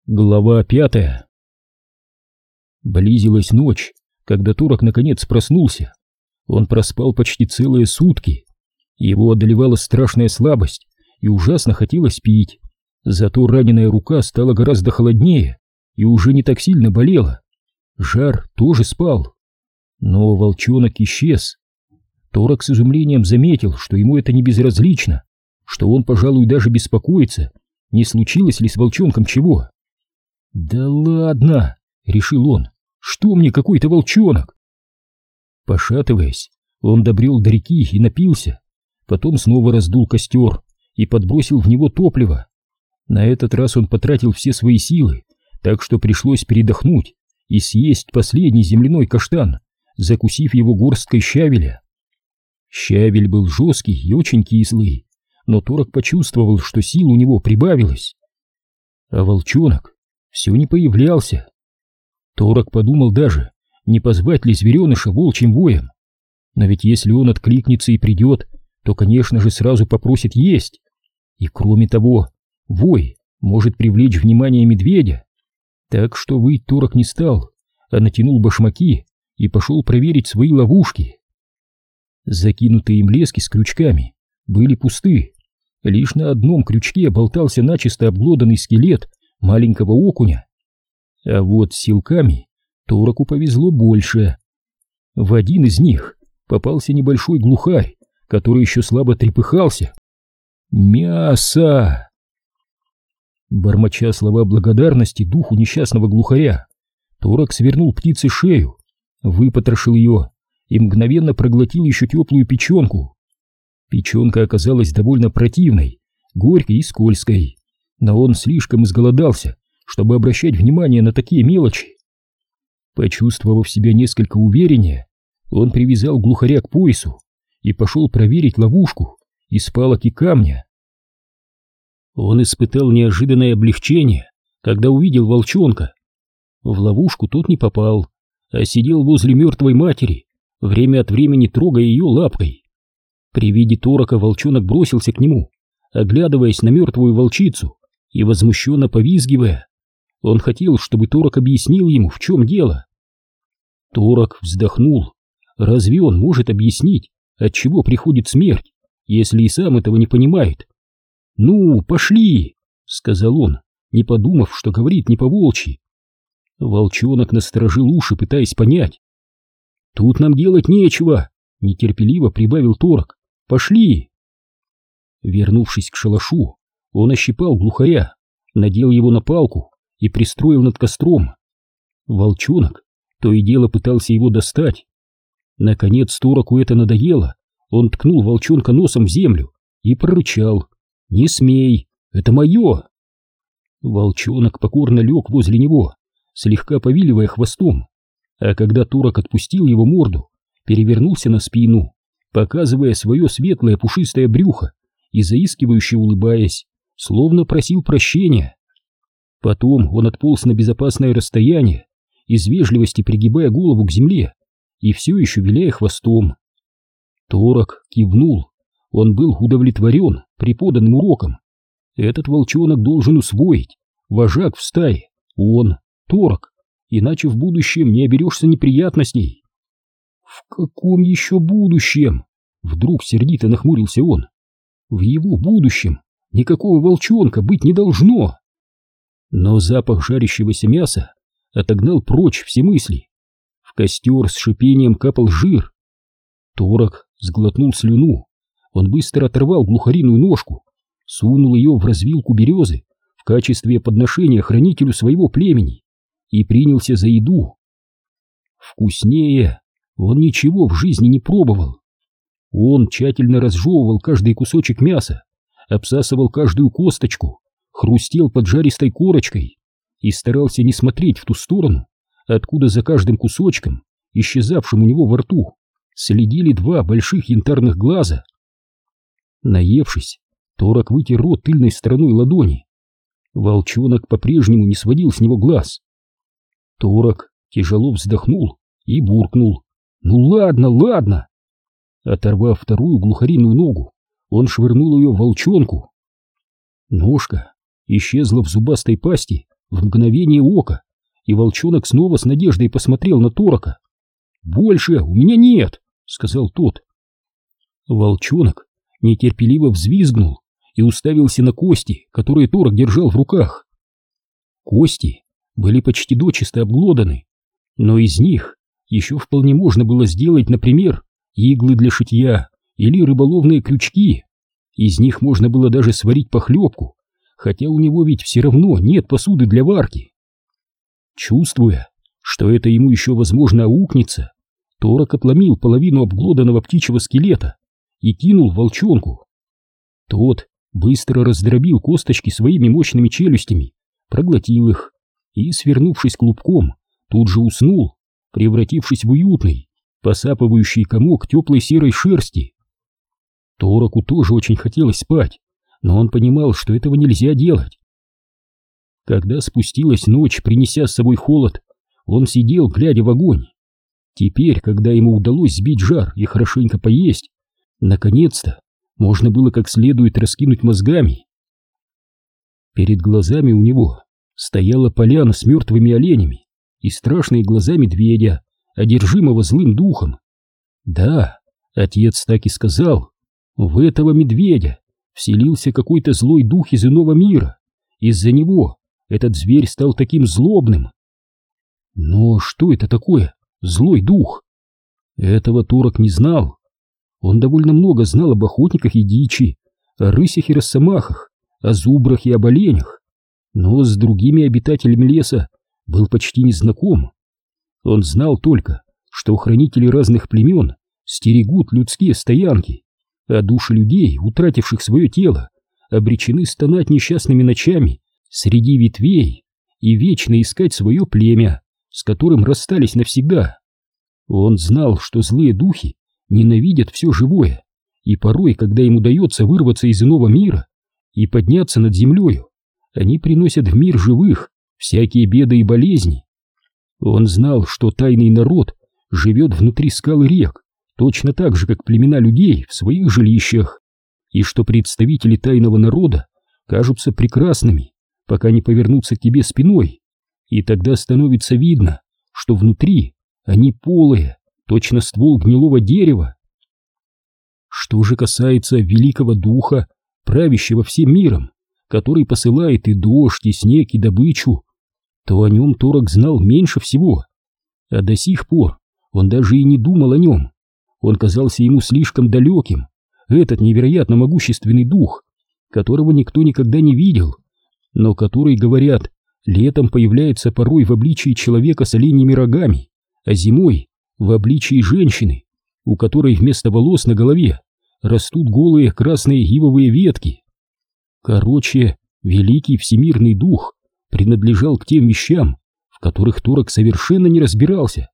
Глава 5. Близилась ночь, когда Турок наконец проснулся. Он проспал почти целые сутки. Его одолевала страшная слабость и ужасно хотелось пить. Зато раненая рука стала гораздо холоднее и уже не так сильно болела. Жар тоже спал. Но волчонок исчез. Турок с изумлением заметил, что ему это не безразлично, что он, пожалуй, даже беспокоится, не случилось ли с волчонком чего. «Да ладно!» — решил он. «Что мне какой-то волчонок?» Пошатываясь, он добрел до реки и напился. Потом снова раздул костер и подбросил в него топливо. На этот раз он потратил все свои силы, так что пришлось передохнуть и съесть последний земляной каштан, закусив его горсткой щавеля. Щавель был жесткий и очень кислый, но Турок почувствовал, что сил у него прибавилось. А волчонок все не появлялся. Турок подумал даже, не позвать ли звереныша волчьим воем. Но ведь если он откликнется и придет, то, конечно же, сразу попросит есть. И кроме того, вой может привлечь внимание медведя. Так что выть Турок не стал, а натянул башмаки и пошел проверить свои ловушки. Закинутые им лески с крючками были пусты. Лишь на одном крючке болтался начисто обглоданный скелет маленького окуня. А вот с силками Туроку повезло больше. В один из них попался небольшой глухарь, который еще слабо трепыхался. «Мясо!» Бормоча слова благодарности духу несчастного глухаря, Турок свернул птице шею, выпотрошил ее и мгновенно проглотил еще теплую печенку. Печенка оказалась довольно противной, горькой и скользкой, но он слишком изголодался, чтобы обращать внимание на такие мелочи. Почувствовав себя несколько увереннее, он привязал глухаря к поясу и пошел проверить ловушку из палок и камня. Он испытал неожиданное облегчение, когда увидел волчонка. В ловушку тот не попал, а сидел возле мертвой матери, время от времени трогая ее лапкой. При виде Турока волчонок бросился к нему, оглядываясь на мертвую волчицу и возмущенно повизгивая. Он хотел, чтобы Турок объяснил ему, в чем дело. Турок вздохнул. Разве он может объяснить, от чего приходит смерть, если и сам этого не понимает? «Ну, пошли!» — сказал он, не подумав, что говорит не по-волчьи. Волчонок насторожил уши, пытаясь понять. «Тут нам делать нечего!» — нетерпеливо прибавил Турок. «Пошли!» Вернувшись к шалашу, он ощипал глухаря, надел его на палку и пристроил над костром. Волчонок то и дело пытался его достать. Наконец Туроку это надоело, он ткнул волчонка носом в землю и прорычал: «Не смей, это мое!» Волчонок покорно лег возле него, слегка повиливая хвостом, а когда Турок отпустил его морду, перевернулся на спину, показывая свое светлое пушистое брюхо и заискивающе улыбаясь, словно просил прощения. Потом он отполз на безопасное расстояние, из вежливости пригибая голову к земле и все еще виляя хвостом. Турок кивнул. Он был удовлетворен преподанным уроком. Этот волчонок должен усвоить: вожак в стае он, Турок, иначе в будущем не оберешься неприятностей. «В каком еще будущем?» — вдруг сердито нахмурился он. «В его будущем никакого волчонка быть не должно!» Но запах жарящегося мяса отогнал прочь все мысли. В костер с шипением капал жир. Турок сглотнул слюну. Он быстро оторвал глухариную ножку, сунул ее в развилку березы в качестве подношения хранителю своего племени и принялся за еду. Вкуснее он ничего в жизни не пробовал. Он тщательно разжевывал каждый кусочек мяса, обсасывал каждую косточку, хрустел поджаристой корочкой и старался не смотреть в ту сторону, откуда за каждым кусочком, исчезавшим у него во рту, следили два больших янтарных глаза. Наевшись, Турок вытер рот тыльной стороной ладони. Волчонок по-прежнему не сводил с него глаз. Турок тяжело вздохнул и буркнул: «Ну ладно, ладно!» Оторвав вторую глухариную ногу, он швырнул ее волчонку. Ножка исчезла в зубастой пасти в мгновение ока, и волчонок снова с надеждой посмотрел на Торока. «Больше у меня нет», — сказал тот. Волчонок нетерпеливо взвизгнул и уставился на кости, которые Торок держал в руках. Кости были почти дочисто обглоданы, но из них еще вполне можно было сделать, например, иглы для шитья или рыболовные крючки. Из них можно было даже сварить похлебку, хотя у него ведь все равно нет посуды для варки. Чувствуя, что это ему еще возможно аукнется, Торок отломил половину обглоданного птичьего скелета и кинул волчонку. Тот быстро раздробил косточки своими мощными челюстями, проглотил их и, свернувшись клубком, тут же уснул, превратившись в уютный, посапывающий комок теплой серой шерсти. Тороку тоже очень хотелось спать, но он понимал, что этого нельзя делать. Когда спустилась ночь, принеся с собой холод, он сидел, глядя в огонь. Теперь, когда ему удалось сбить жар и хорошенько поесть, наконец-то можно было как следует раскинуть мозгами. Перед глазами у него стояла поляна с мертвыми оленями и страшные глаза медведя, одержимого злым духом. Да, отец так и сказал, в этого медведя вселился какой-то злой дух из иного мира. Из-за него этот зверь стал таким злобным. Но что это такое, злой дух? Этого Торок не знал. Он довольно много знал об охотниках и дичи, о рысях и росомахах, о зубрах и об оленях, но с другими обитателями леса был почти незнаком. Он знал только, что хранители разных племен стерегут людские стоянки, а души людей, утративших свое тело, обречены стонать несчастными ночами среди ветвей и вечно искать свое племя, с которым расстались навсегда. Он знал, что злые духи ненавидят все живое, и порой, когда им удается вырваться из иного мира и подняться над землею, они приносят в мир живых всякие беды и болезни. Он знал, что тайный народ живет внутри скал и рек, точно так же, как племена людей в своих жилищах, и что представители тайного народа кажутся прекрасными, пока не повернутся к тебе спиной, и тогда становится видно, что внутри они полые, точно ствол гнилого дерева. Что же касается великого духа, правящего всем миром, который посылает и дождь, и снег, и добычу, то о нем Торок знал меньше всего, а до сих пор он даже и не думал о нем. Он казался ему слишком далеким, этот невероятно могущественный дух, которого никто никогда не видел, но который, говорят, летом появляется порой в обличии человека с оленьими рогами, а зимой в обличии женщины, у которой вместо волос на голове растут голые красные ивовые ветки. Короче, великий всемирный дух принадлежал к тем вещам, в которых Торок совершенно не разбирался.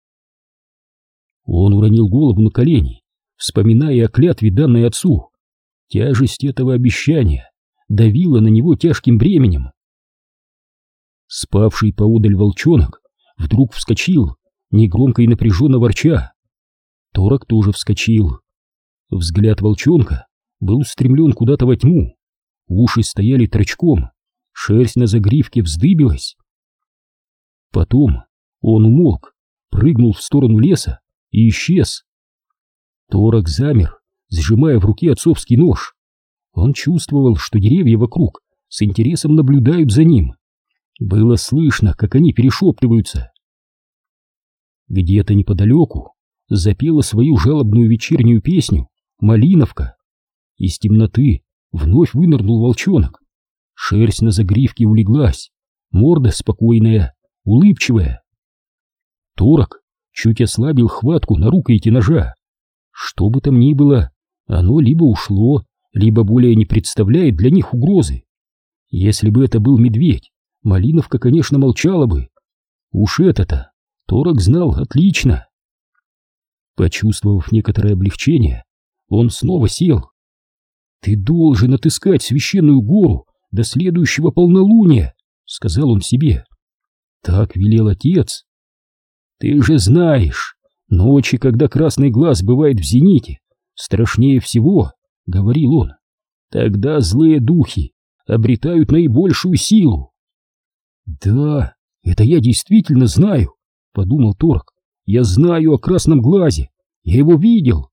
Он уронил голову на колени, вспоминая о клятве, данной отцу. Тяжесть этого обещания давила на него тяжким бременем. Спавший поодаль волчонок вдруг вскочил, негромко и напряженно ворча. Торок тоже вскочил. Взгляд волчонка был устремлен куда-то во тьму, уши стояли торчком, шерсть на загривке вздыбилась. Потом он умолк, прыгнул в сторону леса и исчез. Торок замер, сжимая в руке отцовский нож. Он чувствовал, что деревья вокруг с интересом наблюдают за ним. Было слышно, как они перешептываются. Где-то неподалеку запела свою жалобную вечернюю песню малиновка. Из темноты вновь вынырнул волчонок. Шерсть на загривке улеглась, морда спокойная, улыбчивая. Торок чуть ослабил хватку на рукояти ножа. Что бы там ни было, оно либо ушло, либо более не представляет для них угрозы. Если бы это был медведь, малиновка, конечно, молчала бы. Уж это-то Торок знал отлично. Почувствовав некоторое облегчение, он снова сел. «Ты должен отыскать священную гору до следующего полнолуния», — сказал он себе. «Так велел отец. Ты же знаешь, ночи, когда красный глаз бывает в зените, страшнее всего», — говорил он. «Тогда злые духи обретают наибольшую силу». Да, это я действительно знаю, подумал Торг. Я знаю о красном глазе, я его видел.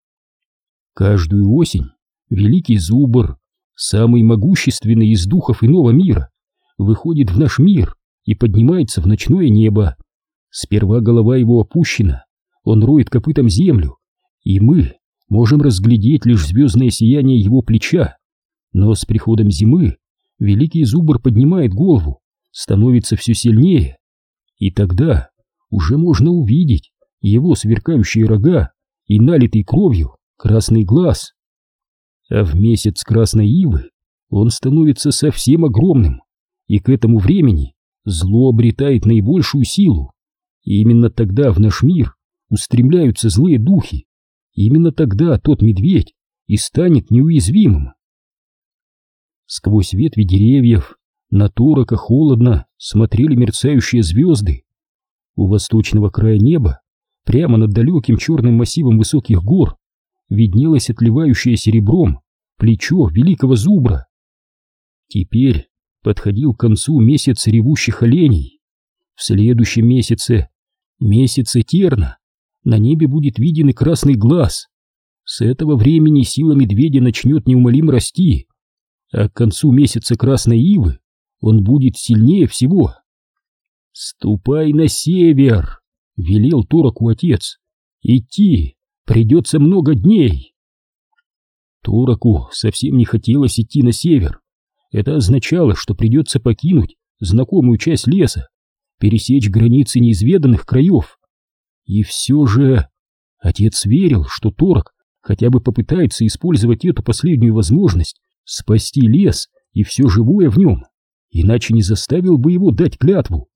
Каждую осень великий зубр, самый могущественный из духов иного мира, выходит в наш мир и поднимается в ночное небо. Сперва голова его опущена, он роет копытом землю, и мы можем разглядеть лишь звездное сияние его плеча. Но с приходом зимы великий зубр поднимает голову, становится все сильнее, и тогда уже можно увидеть его сверкающие рога и налитый кровью красный глаз. А в месяц красной ивы он становится совсем огромным, и к этому времени зло обретает наибольшую силу. И именно тогда в наш мир устремляются злые духи, именно тогда тот медведь и станет неуязвимым. Сквозь ветви деревьев на Торока холодно смотрели мерцающие звезды. У восточного края неба, прямо над далеким черным массивом высоких гор, виднелось отливающее серебром плечо великого зубра. Теперь подходил к концу месяц ревущих оленей. В следующем месяце, месяце терна, на небе будет виден и красный глаз. С этого времени сила медведя начнет неумолимо расти, а к концу месяца красной ивы он будет сильнее всего. «Ступай на север!» — велел Тороку отец. «Идти придется много дней». Тороку совсем не хотелось идти на север. Это означало, что придется покинуть знакомую часть леса, пересечь границы неизведанных краев. И все же отец верил, что Торок хотя бы попытается использовать эту последнюю возможность спасти лес и все живое в нем, иначе не заставил бы его дать клятву.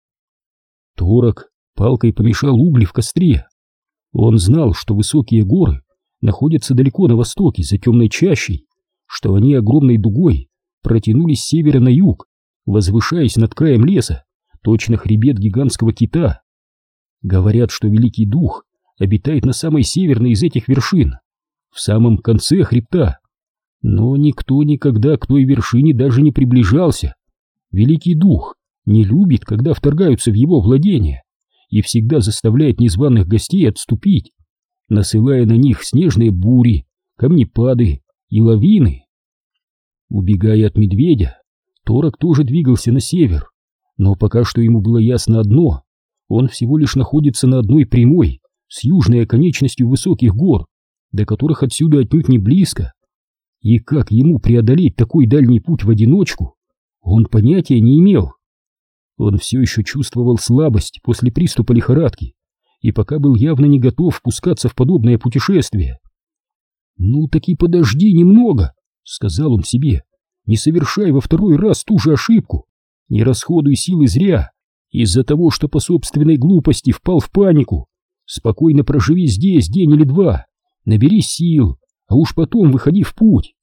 Торок палкой помешал угли в костре. Он знал, что высокие горы находятся далеко на востоке, за темной чащей, что они огромной дугой протянулись с севера на юг, возвышаясь над краем леса, точно хребет гигантского кита. Говорят, что Великий Дух обитает на самой северной из этих вершин, в самом конце хребта. Но никто никогда к той вершине даже не приближался. Великий Дух не любит, когда вторгаются в его владения, и всегда заставляет незваных гостей отступить, насылая на них снежные бури, камнепады и лавины. Убегая от медведя, Торок тоже двигался на север, но пока что ему было ясно одно: он всего лишь находится на одной прямой с южной оконечностью высоких гор, до которых отсюда отнюдь не близко. И как ему преодолеть такой дальний путь в одиночку, он понятия не имел. Он все еще чувствовал слабость после приступа лихорадки и пока был явно не готов пускаться в подобное путешествие. «Ну таки подожди немного», — сказал он себе, — «не совершай во второй раз ту же ошибку, не расходуй силы зря из-за того, что по собственной глупости впал в панику. Спокойно проживи здесь день или два, наберись сил, а уж потом выходи в путь».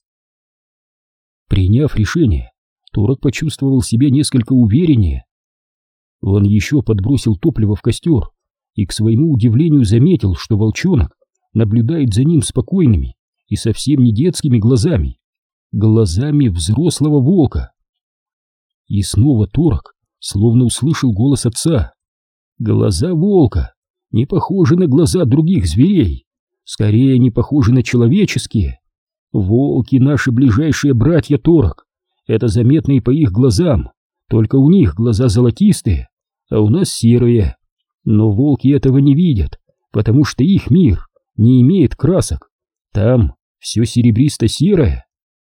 Приняв решение, Торок почувствовал себя несколько увереннее. Он еще подбросил топливо в костер и, к своему удивлению, заметил, что волчонок наблюдает за ним спокойными и совсем не детскими глазами, глазами взрослого волка. И снова Торок словно услышал голос отца. Глаза волка не похожи на глаза других зверей, скорее не похожи на человеческие. Волки — наши ближайшие братья, Торок. Это заметно и по их глазам, только у них глаза золотистые, а у нас серые. Но волки этого не видят, потому что их мир не имеет красок. Там все серебристо-серое.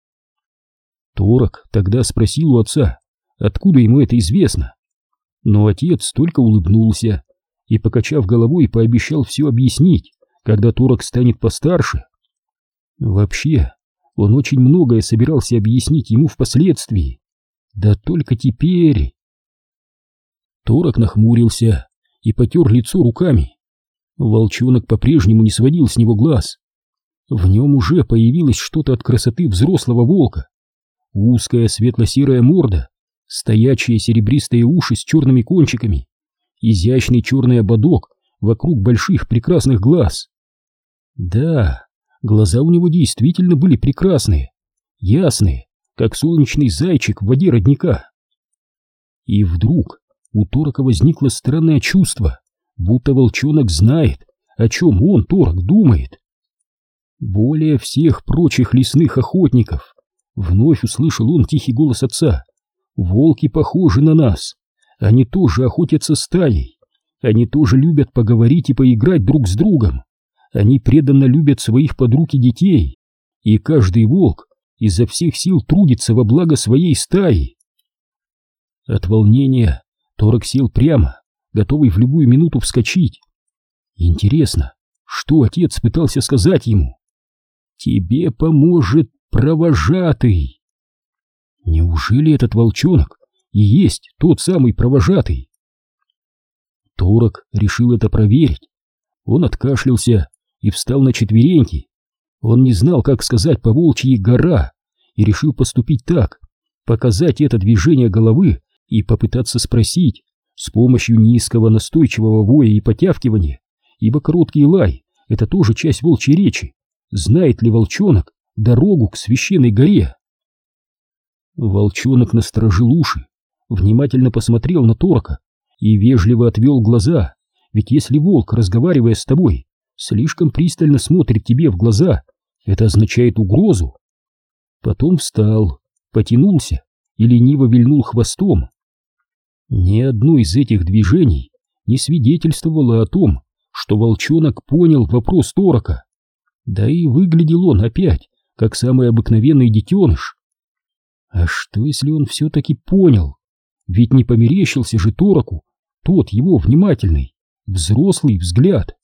Торок тогда спросил у отца, откуда ему это известно. Но отец только улыбнулся и, покачав головой, пообещал все объяснить, когда Торок станет постарше. Вообще, он очень многое собирался объяснить ему впоследствии. Да только теперь... Торок нахмурился и потер лицо руками. Волчонок по-прежнему не сводил с него глаз. В нем уже появилось что-то от красоты взрослого волка. Узкая светло-серая морда, стоячие серебристые уши с черными кончиками, изящный черный ободок вокруг больших прекрасных глаз. Да, глаза у него действительно были прекрасные, ясные, как солнечный зайчик в воде родника. И вдруг у Торака возникло странное чувство, будто волчонок знает, о чем он, Торак, думает. Более всех прочих лесных охотников вновь услышал он тихий голос отца. «Волки похожи на нас. Они тоже охотятся стаей. Они тоже любят поговорить и поиграть друг с другом. Они преданно любят своих подруг и детей. И каждый волк изо всех сил трудится во благо своей стаи». От волнения Торак сел прямо, готовый в любую минуту вскочить. Интересно, что отец пытался сказать ему? «Тебе поможет провожатый». Неужели этот волчонок и есть тот самый провожатый? Торак решил это проверить. Он откашлялся и встал на четвереньки. Он не знал, как сказать по-волчьи «гора», и решил поступить так: показать это движение головы и попытаться спросить с помощью низкого настойчивого воя и потявкивания, ибо короткий лай — это тоже часть волчьей речи. Знает ли волчонок дорогу к священной горе? Волчонок насторожил уши, внимательно посмотрел на Торака и вежливо отвел глаза, ведь если волк, разговаривая с тобой, слишком пристально смотрит тебе в глаза, это означает угрозу. Потом встал, потянулся и лениво вильнул хвостом. Ни одно из этих движений не свидетельствовало о том, что волчонок понял вопрос Торака. Да и выглядел он опять как самый обыкновенный детеныш. А что, если он все-таки понял? Ведь не померещился же Тораку тот его внимательный, взрослый взгляд.